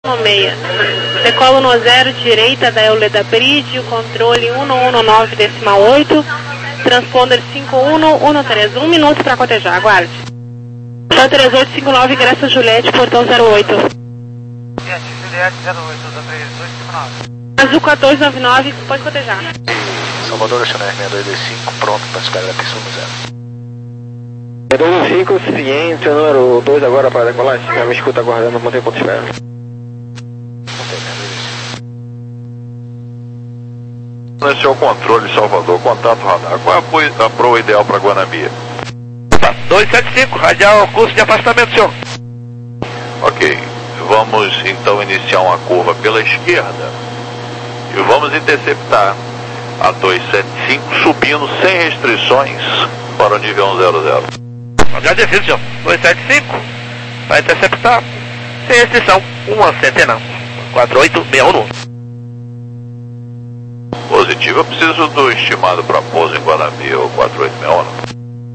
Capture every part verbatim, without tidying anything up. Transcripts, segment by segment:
meia. Decola no zero, direita da Euleda Bridge, controle um um nove decimal oito, transponder cinco um um três, um minuto para cotejar, aguarde. São três oito cinco nove, ingresso Juliette, portão zero oito. Juliette zero oito, três oito cinco nove. Azul quatorze noventa e nove, pode cotejar. Salvador, Chanel seis dois dois cinco, pronto para descarregar a pista no zero. seis dois dois cinco, ciente, número dois agora para decolar, já me escuta aguardando, mantém ponto de espera. Esse é o controle Salvador, contato radar. Qual é a proa ideal para Guanabara? dois sete cinco, radial, curso de afastamento, senhor. Ok, vamos então iniciar uma curva pela esquerda e vamos interceptar a duzentos e setenta e cinco subindo sem restrições para o nível cento e. Agradecido, senhor. duzentos e setenta e cinco, vai interceptar sem restrição, uma centena, quatro oito seis um. Positivo, eu preciso do estimado para pouso em Guanabara, o quatro oito seis um.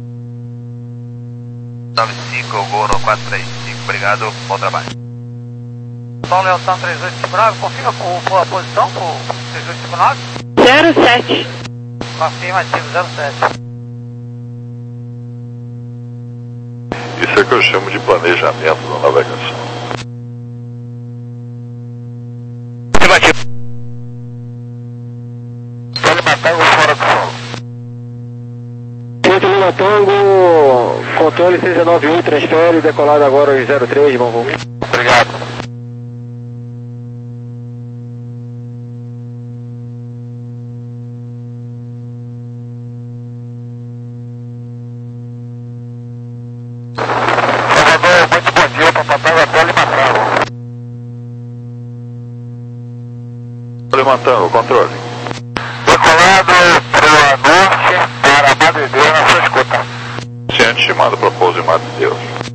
nove cinco, eu vou no quatro três cinco, obrigado, bom trabalho. Tom Leontão três oito cinco nove, confirma com a posição com três oito cinco nove? zero sete. Afirmativo, zero sete. Isso é que eu chamo de planejamento da navegação. Afirmativo. Tango fora do solo. Centro Lima Tango, controle seis nove oito, transfere, decolado agora aos zero três, bom voo. Obrigado. Salvador, muito bom dia, Papatango até Lima Tango. Lima Tango, controle. Decolado para o norte, para Madre Deus, na sua escuta. Ciente, estimado para pouso em Madre Deus.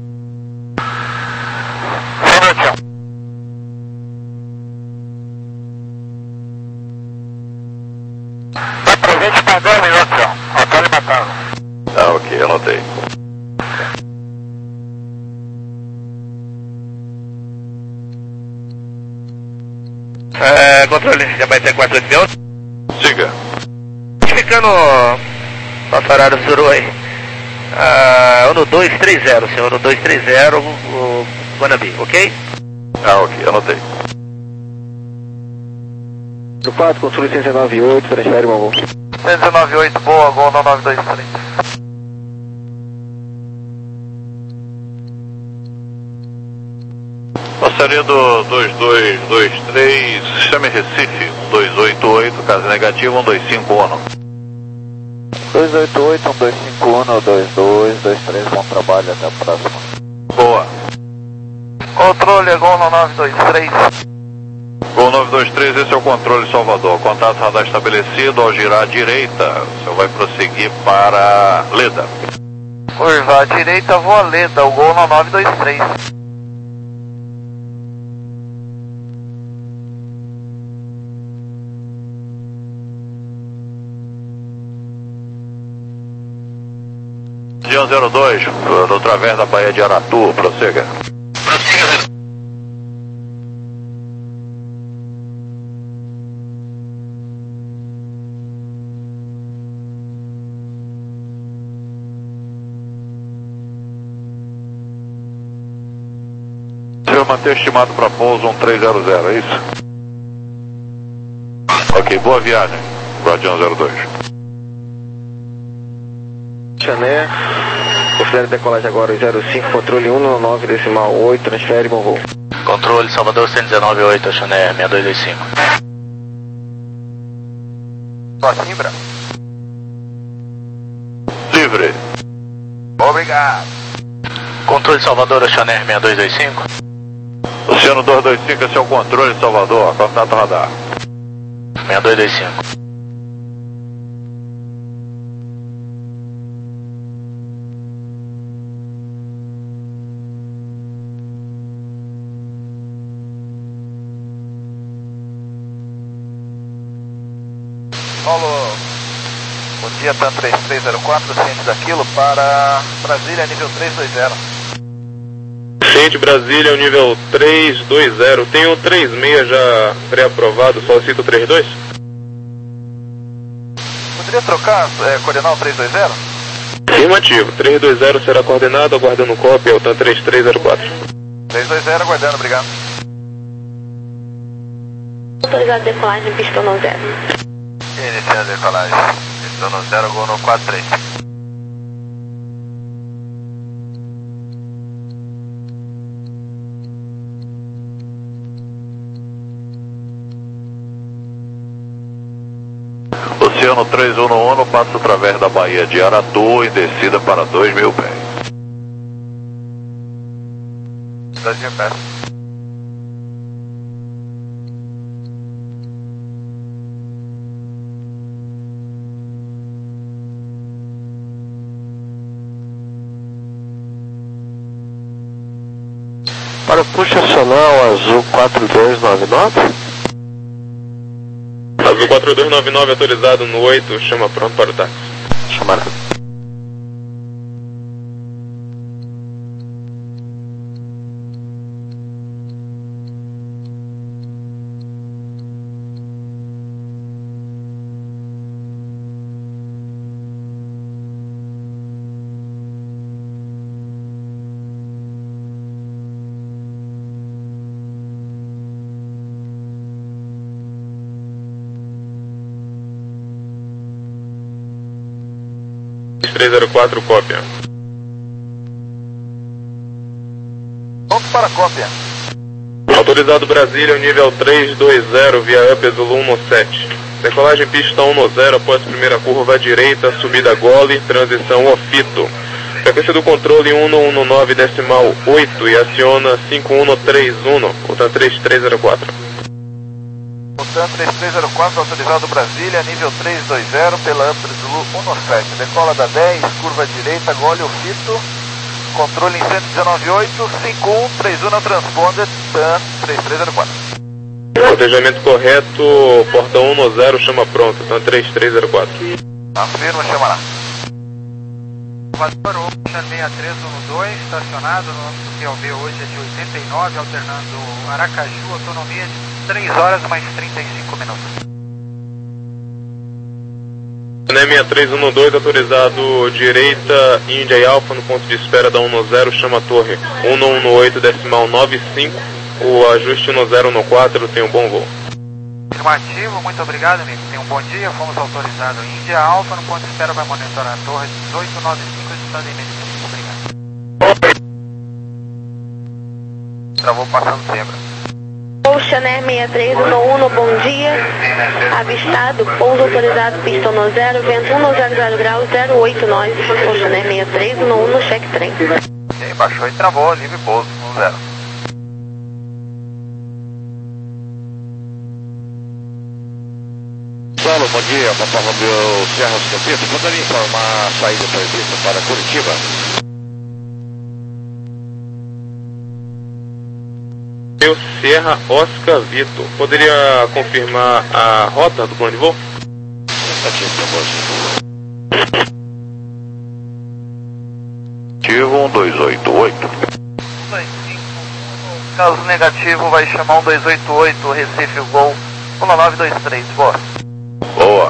Sem noção. Está presente para dez minutos, senhor. Hotel Lima Tango. Ah, ok, anotei. É, controle, já vai ter quatro oito seis um. Siga. Ficando nosso horário zero aí. Ah, ano dois três zero, senhor, ano dois três zero, o Guanabara, ok? Ah, ok, anotei. Do quatro, controle seis nove oito, transfere, bom voo. cento e noventa e oito, boa, gol no nove dois três. Passaria do dois dois dois três, chame Recife, um dois oito oito, caso negativo, um dois cinco um. dois oito oito, um dois cinco um, dois dois dois três, bom trabalho, até a próxima. Boa. Controle, gol no nove dois três. Gol nove dois três, esse é o controle Salvador. Contato radar estabelecido, ao girar à direita, você vai prosseguir para Leda. Curva à direita, voa Leda, o gol no nove dois três. Dia zero dois, no través da Baía de Aratu, prossiga. Senhor, manter estimado para pouso um três zero zero, é isso? Ok, boa viagem, Guardião zero dois. Chanel, considere decolagem agora zero cinco, controle um nove decimal oito, transfere, bom voo. Controle Salvador cento e dezenove oito, Chanel seis dois dois cinco. Coimbra. Livre. Obrigado. Controle Salvador, Chanel seis dois dois cinco. Oceano dois dois cinco, esse é o controle Salvador, contato radar. seis dois dois cinco. Paulo, bom dia, TAM três três zero quatro, ciente daquilo, para Brasília, nível três dois zero. Tenente Brasília, o nível três dois zero. Tem o três seis já pré-aprovado, solicito o trinta e dois. Poderia trocar, é, coordenar o três dois zero? Afirmativo, três dois zero será coordenado, aguardando cópia, Altan três três zero quatro. três dois zero, aguardando, obrigado. Autorizado decolagem, pista no zero. Iniciando a decolagem, pista no zero, gol no quatro três. Oceano três um um, passo através da Baía de Aratu em descida para dois mil pés. dois mil pés. Para o push acional azul quatro dois nove nove. Azul quatro dois nove nove autorizado no oito, chama pronto para o táxi. Chamará. três zero quatro, cópia. Pronto para cópia. Autorizado Brasília, nível três dois zero, via up Zulu um sete. Decolagem pista um zero, após primeira curva à direita, subida gole, transição Ofito. Frequência do controle um um nove decimal oito e aciona cinco um três um, Altan três três zero quatro. Altan três três zero quatro, autorizado Brasília, nível três dois zero, pela Up Zulu um sete. Decola da dez, curva à direita, gole Ofito. Controle em cento e dezenove oito, cinco um três um, transponder, Altan três três zero quatro. Cotejamento correto, porta um zero, chama pronto, Altan três três zero quatro. Afirma, chamará. Salvador, Ocean seis três um dois, estacionado, nosso P O B hoje é de oitenta e nove, alternando Aracaju, autonomia de três horas mais trinta e cinco minutos. seis três um dois, autorizado direita, Índia e Alfa, no ponto de espera da um zero, chama torre um um oito decimal nove cinco, o ajuste um zero um quatro, tem um bom voo. Afirmativo, muito obrigado, amigo. Tenha um bom dia, fomos autorizados Índia Alfa, no ponto de espera vai monitorar a torre dezoito nove cinco, estado em medida. Obrigado. Travou passando sempre. Ocean seis três um um, bom dia. Avistado, pouso autorizado, pista no zero, vento um zero zero graus, zero oito nove. Ocean seis três um um, no check trem. E aí, baixou e travou, livre pouso, um zero. Saulo, bom dia, Papai Romeu Serra Escapito. Poderia informar a saída prevista para Curitiba? Eu Serra Oscar Vitor. Poderia confirmar a rota do plano de voo? Ativo um dois oito oito. Caso negativo, vai chamar um dois oito oito, Recife, Gol um nove dois três, boa. Boa.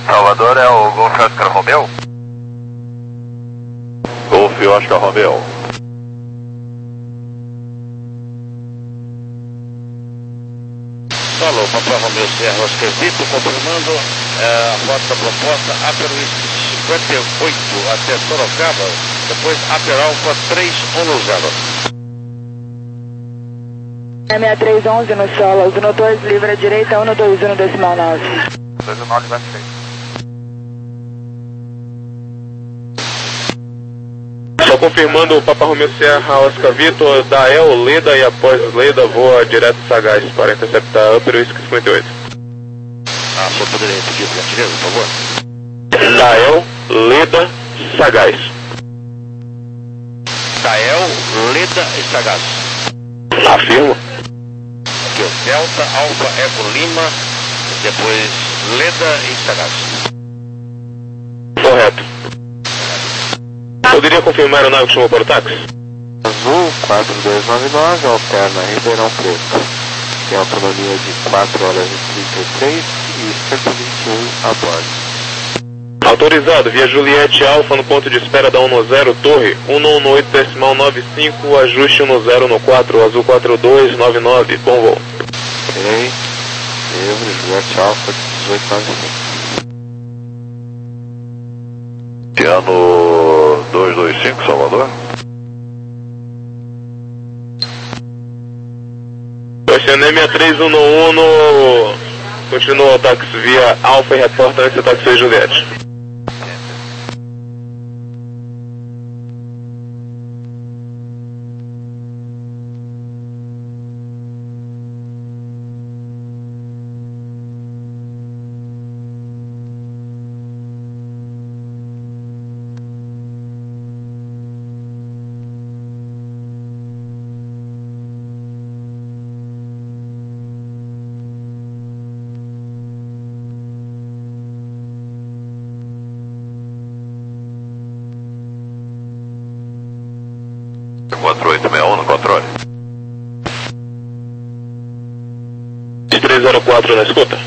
Salvador é o Golf Oscar Romeo? Golf Oscar Romeo. Alô, Papai Romeo Sierra Oscar Vitor, confirmando é, a rota proposta Upper West cinquenta e oito até Sorocaba, depois Upper Alpha três um zero. sessenta e três onze no solo, os dois livre à direita, um dois um decimal nove. dois um nove, vai frente. Só confirmando o Papa Romeo Sierra Oscar Vitor, da El Leda e após Leda voa direto Sagaz para interceptar Upper Whisky cinquenta e oito. Ah, só poderia repetir, por gentileza, por favor? Dael Leda Sagaz. Dael Leda e Sagaz. Afirmo. Aqui, ó, Delta Alfa Eco Lima, depois Leda e Sagaz. Correto. Poderia confirmar a nave que chamou para o táxi? Azul quatro dois nove nove, alterna Ribeirão Preto. Tem autonomia de quatro horas e trinta e três e cento e vinte e um a bordo. Autorizado, via Juliette Alfa no ponto de espera da um zero, torre um um oito decimal nove cinco, ajuste um zero no quatro, azul quatro dois nove nove, bom voo. Ok, livre, Juliette Alfa dezoito nove cinco. Piano dois dois cinco, Salvador. Oceané seis três um um, continua o táxi via Alfa e reporta nesse táxi Juliette. quatro oito seis um no controle. três zero quatro na escuta.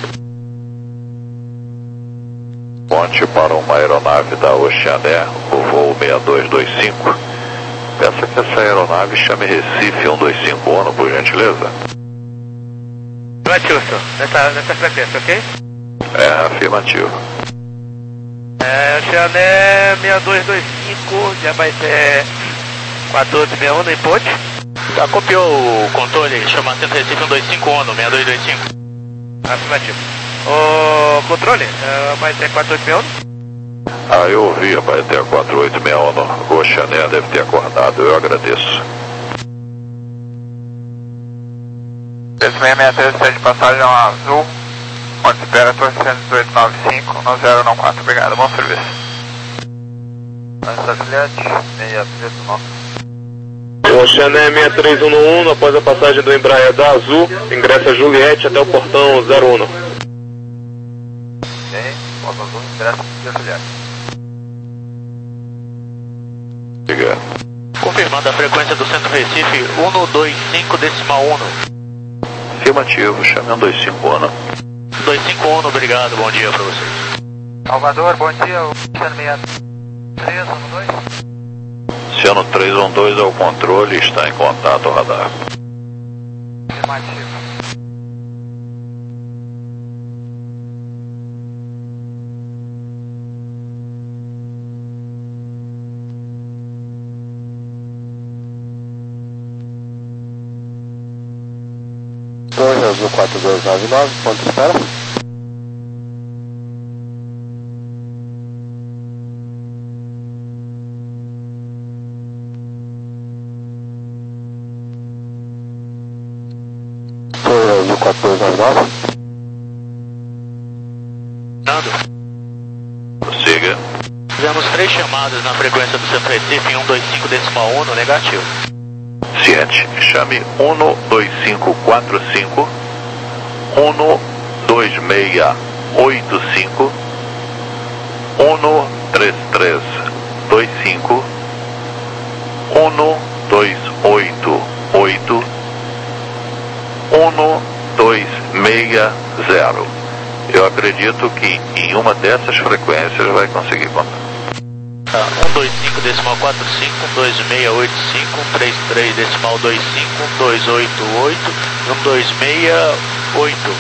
Ponte para uma aeronave da Oceané, o voo seis dois dois cinco. Peça que essa aeronave chame Recife um dois cinco um, por gentileza. Afirmativo, senhor. Nessa, nessa frequência, ok? É, afirmativo. É, Oceané seis dois dois cinco, de Abaeté quatro oito seis um no input. Já copiou o controle, chama Centro Recife um dois cinco um no seis dois dois cinco. Afirmativo. O controle, é, Abaeté quatro oito seis um. Ah, eu ouvi a Baeté quatro oito seis um, no Oceané deve ter acordado, eu agradeço. Esse seis seis três, sede de passagem azul, ponto de espera, torre cento e dezoito nove cinco, um zero um quatro, obrigado, bom serviço. Lança Juliette, seis três um um. Oceané seis três um um, após a passagem do Embraer da Azul, ingressa Juliette até o portão zero um. Ok, porta azul, ingressa Juliette. Obrigado. Confirmando a frequência do Centro Recife um dois cinco decimal um. Afirmativo, chame um dois cinco um. dois cinco um, obrigado, bom dia para vocês. Salvador, bom dia, o seis três um dois. Ciano três um dois ao controle, está em contato ao radar. Afirmativo. Torre Azul quatro dois nove nove, ponto de espera. Torre Azul quatro dois nove nove. Prossiga. Fizemos três chamadas na frequência do Centro Recife em um dois cinco decimal um no negativo. Ciente, chame um dois cinco quatro cinco, um dois seis oito cinco, um três três dois cinco, um dois oito oito, um dois seis zero. Eu acredito que em uma dessas frequências vai conseguir contar. um dois cinco decimal quatro cinco, um dois seis oito cinco, um três três decimal dois cinco, um dois oito oito e um dois seis oito.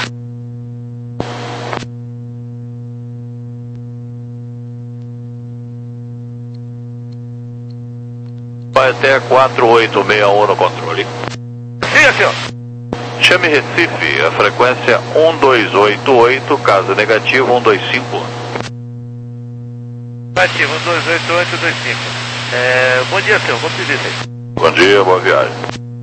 Vai até quatro oito seis um no controle. Sim, senhor. Chame Recife, a frequência um dois oito oito, caso negativo um dois cinco. Negativo, um dois oito oito dois cinco. É, bom dia, senhor. Como se diz aí? Bom dia, boa viagem.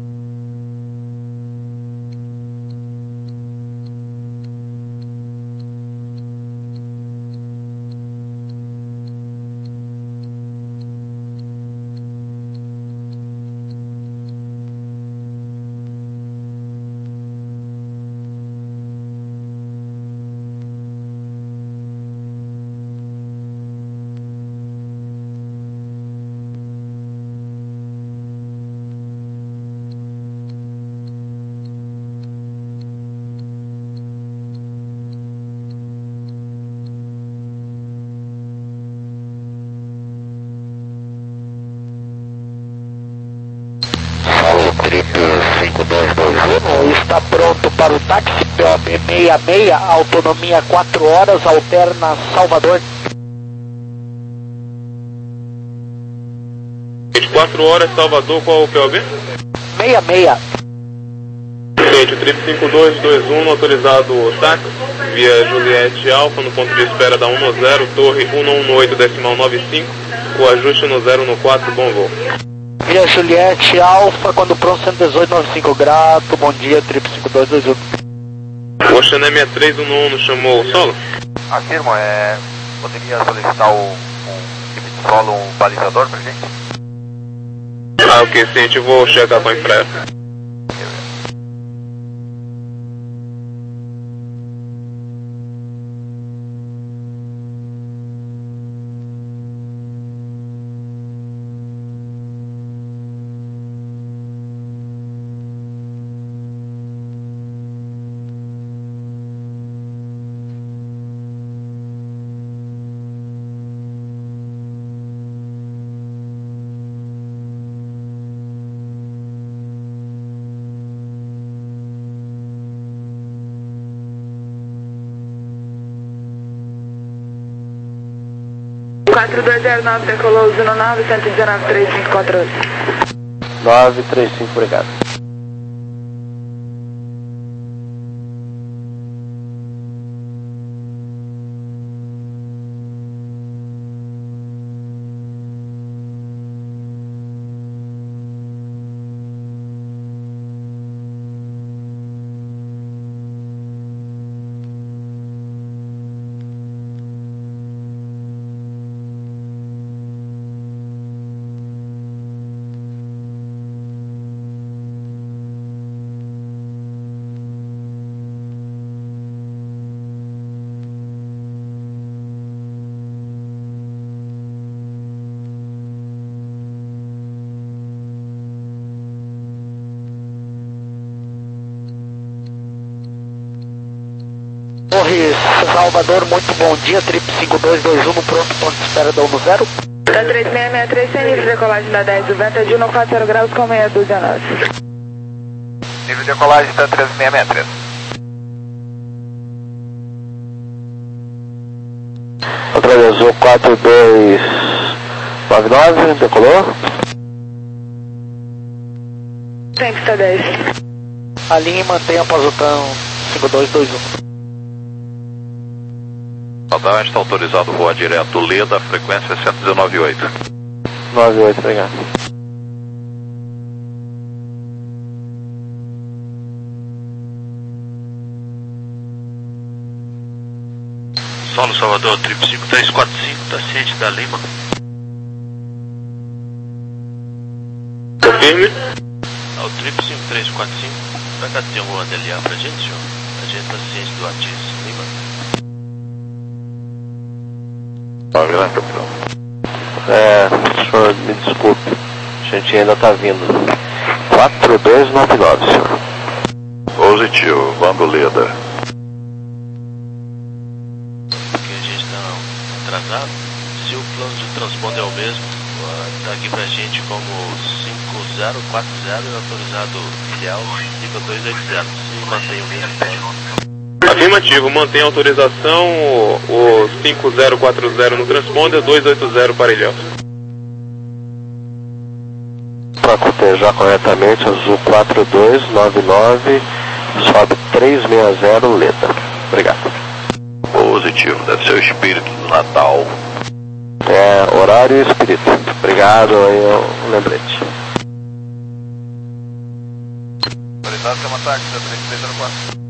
Está pronto para o táxi P O B sessenta e seis, autonomia quatro horas, alterna Salvador. vinte e quatro horas, Salvador, qual o P O B? sessenta e seis. Gente, o trip cinco dois dois um, autorizado o táxi, via Juliette Alfa, no ponto de espera da um no zero, torre um um um oito decimal nove cinco, o ajuste no zero no quatro, bom voo. Via Juliette Alfa, quando pronto, cento e dezoito noventa e cinco, grato, bom dia, trip cinco dois dois um. O Xané sessenta e três um um chamou o solo? Afirmo, é, poderia solicitar o, um tipo de solo, um balizador pra gente? Ah, ok, sim, a gente vou checar com a empresa. quatro dois zero nove, decolou zero nove, cento e dezenove, três cinco quatro oito. nove três cinco, obrigado. Torre Salvador, muito bom dia, trip cinco dois dois um, pronto, ponto de espera da um no zero. Da três seis seis três, sem nível de decolagem da dez, o vento é de um quatro zero graus com meia dúzia nove. Nível de decolagem da três seis seis três. Atravessou quatro dois nove nove, decolou? Tempo está dez. Alinhe e mantenha após o TAM cinco dois dois um. Radar está autorizado voar direto Leda, frequência cento e dezenove ponto oito. nove oito, obrigado. Solo Salvador, trip cinco três quatro cinco, tá ciente da Lima. Tô firme? Ah, o trip cinco três quatro cinco, pra cá tem alguma D L A pra gente, senhor? A gente tá ciente do Atis, Lima. Tá grande, capitão. É, senhor, me desculpe, a gente ainda tá vindo. quatro dois nove nove, senhor. Positivo, vamos Leda. autorizado. Se o plano de transponder é o mesmo, está aqui pra gente como cinco zero quatro zero e autorizado filial nível dois oito zero. Se mantém o mesmo plano. Afirmativo, mantém a autorização, o, o cinco zero quatro zero no transponder, dois oito zero para Ilhéus. Para cotejar corretamente, azul quatro dois nove nove, sobe três seis zero, Leda. Obrigado. Positivo, deve ser o espírito do Natal. É, horário e espírito. Obrigado, aí o lembrete. Autorizado, tem um ataque, três seis zero quatro.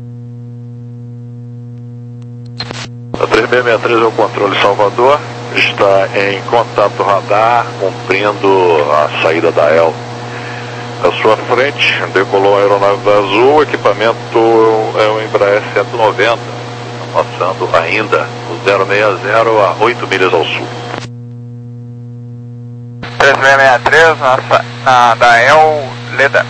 A três seis seis três é o controle Salvador, está em contato radar, cumprindo a saída da E L. À sua frente, decolou a aeronave da Azul, o equipamento é o Embraer cento e noventa, passando ainda o zero seis zero a oito milhas ao sul. três seis seis três, na, na da E L, Leda.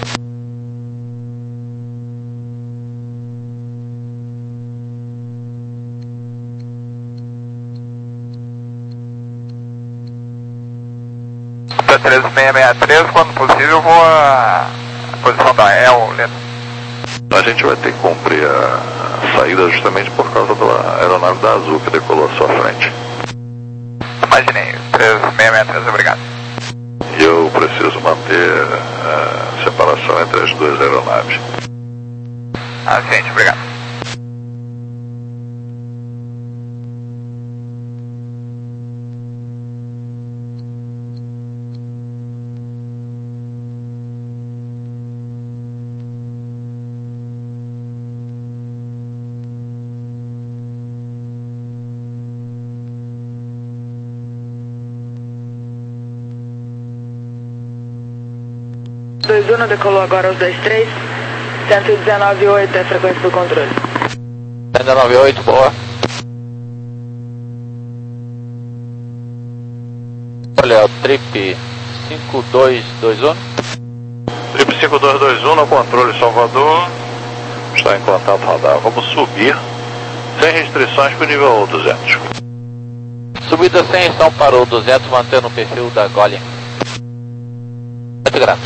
três seis seis três, quando possível, vou a, a posição da E L, Leda. A gente vai ter que cumprir a saída justamente por causa da aeronave da Azul que decolou à sua frente. Imaginei, três seis seis três, obrigado. E eu preciso manter a separação entre as duas aeronaves. Ah, ciente, obrigado. dois um decolou agora aos dois três, cento e dezenove vírgula oito é a frequência do controle. cento e dezenove vírgula oito, boa. Olha, o trip cinco dois dois um. Trip cinco dois dois um no controle Salvador, está em contato radar. Vamos subir sem restrições para o nível duzentos. Subida sem restrição para o duzentos, mantendo o perfil da Golian. Muito grato.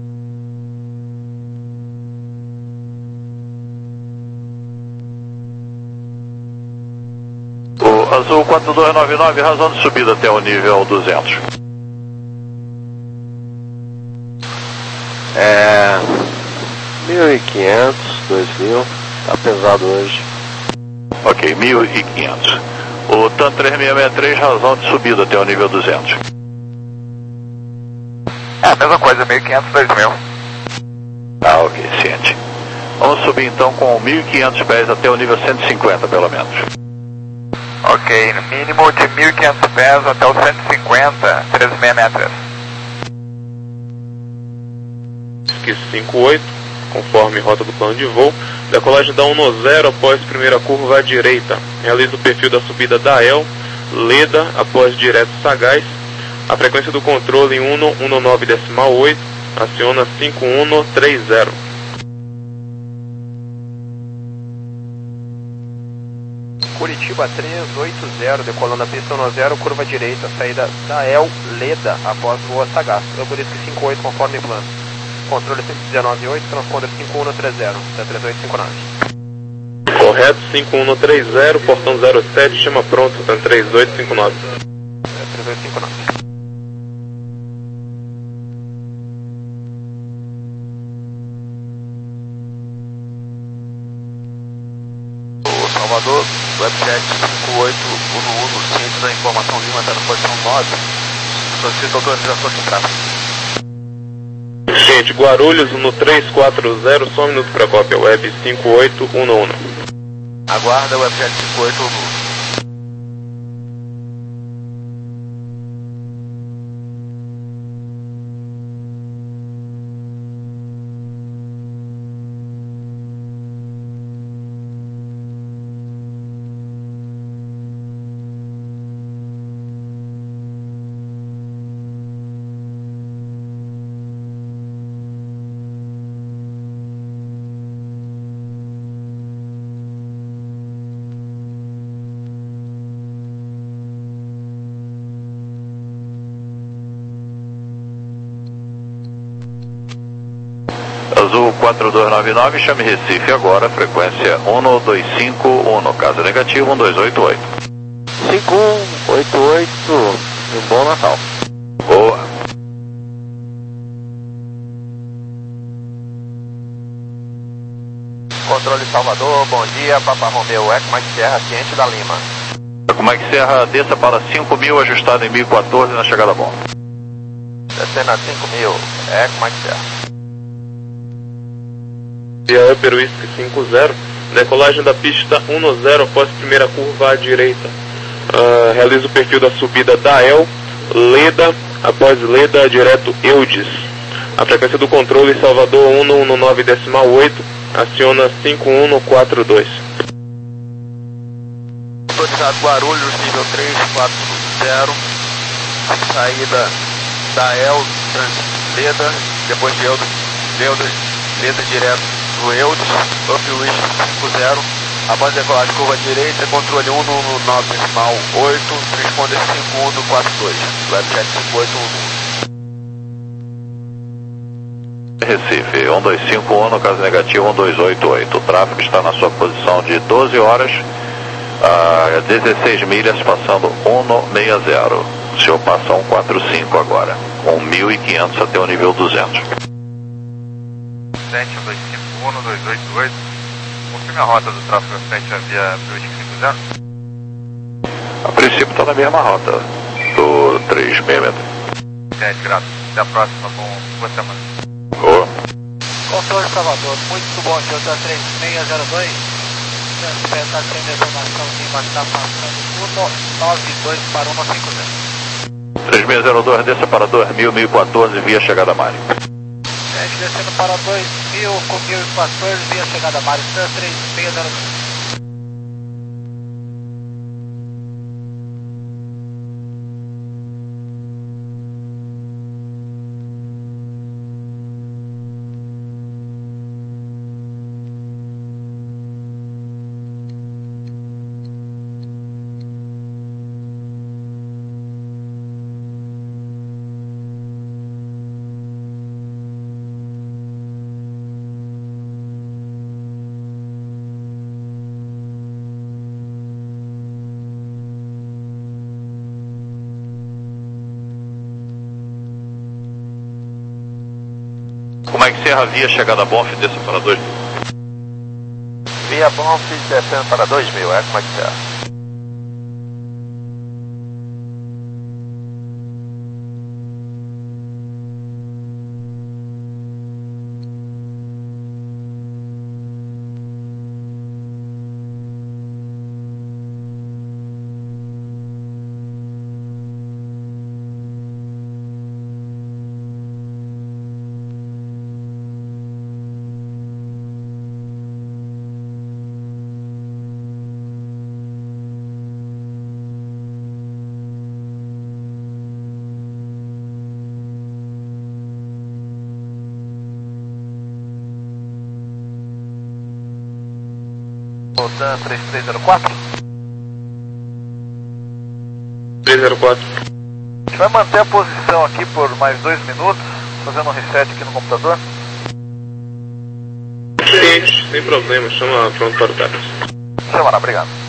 Azul quatro dois nove nove, razão de subida até o nível duzentos. É... mil e quinhentos, dois mil, tá pesado hoje. Ok, mil e quinhentos. O TAN três seis seis três, razão de subida até o nível duzentos. É a mesma coisa, mil e quinhentos, dois mil. Ah, ok, ciente. Vamos subir então com mil e quinhentos pés até o nível cento e cinquenta, pelo menos. Ok, no mínimo de mil e quinhentos pés até o cento e cinquenta, três seis seis três. Ski cinco oito, conforme rota do plano de voo, decolagem da um no zero após primeira curva à direita. Realiza o perfil da subida da E L, Leda após direto Sagaz. A frequência do controle em um no nove decimal oito, aciona cinco um no três zero. Curitiba três oito zero, decolando a pista um no zero, curva direita, saída da E L, Leda, após o Sagaz. Euburisque cinco oito, conforme plano. Controle cento e dezenove vírgula oito, transponder cinco um no três zero, da três oito cinco nove. Correto, cinco um no três zero, portão zero sete, chama pronto, tá três oito cinco nove. três oito cinco nove. Salvador, webjet cinco oito um um, ciente da informação Lima, está na posição nove, solicita autorização de tráfego. Gente, Guarulhos no três quatro zero, só um minuto para cópia, web cinco oito um um. Aguarda, webjet cinco oito um um. Azul quatro dois nove nove, chame Recife agora, frequência um dois cinco um, caso negativo um dois oito oito. cinco um oito oito, um bom Natal. Boa. Controle Salvador, bom dia, Papa Romeu, Eco Mike Serra, ciente da Lima. Eco Mike Serra, desça para cinco mil, ajustado em mil e quatorze na chegada bom. Descendo a cinco mil, Eco Mike Serra. Via Upper Whisky cinco zero, decolagem da pista um zero após primeira curva à direita. Uh, realiza o perfil da subida da El, Leda, após Leda, direto Eudes. A frequência do controle Salvador um um nove decimal oito, aciona cinco um quatro dois. Autorizado Guarulhos, nível três quatro zero, saída da El, Leda, depois de Eudes, Leda, Leda direto do Eudes, Upwish cinco zero, após decolagem curva direita, controle um um nove decimal oito, transponder cinco um quatro dois, webjet cinco oito um um. Recife, um dois cinco um, no caso negativo um dois oito oito. O tráfego está na sua posição de doze horas, a dezesseis milhas, passando um seis zero. O senhor passa cento e quarenta e cinco agora, com mil e quinhentos até o nível duzentos. sete um dois cinco um dois oito oito, confirme a rota do tráfego à frente à via Brusque cinco zero. A princípio está na mesma rota do três seis seis. sete, graças. Até a próxima, com boa semana. Boa. Controle Salvador, muito bom dia, da três seis zero dois. Transferta a trem de informação de embaixo, está passando um nove dois para um cinco zero. três seis zero dois, desça para dois mil, mil e quatorze, via chegada Mário. sete, descendo para dois mil com mil e quatorze, via chegada Mário, três seis zero dois. Como é que Serra via chegada Bonf, desça para dois mil? Via Bonf, descendo para dois mil, é como é que Serra. Voltando, três três zero quatro. três zero quatro. A gente vai manter a posição aqui por mais dois minutos, fazendo um reset aqui no computador. Ciente, sem problema, chama pronto para o táxi. Chama lá, obrigado.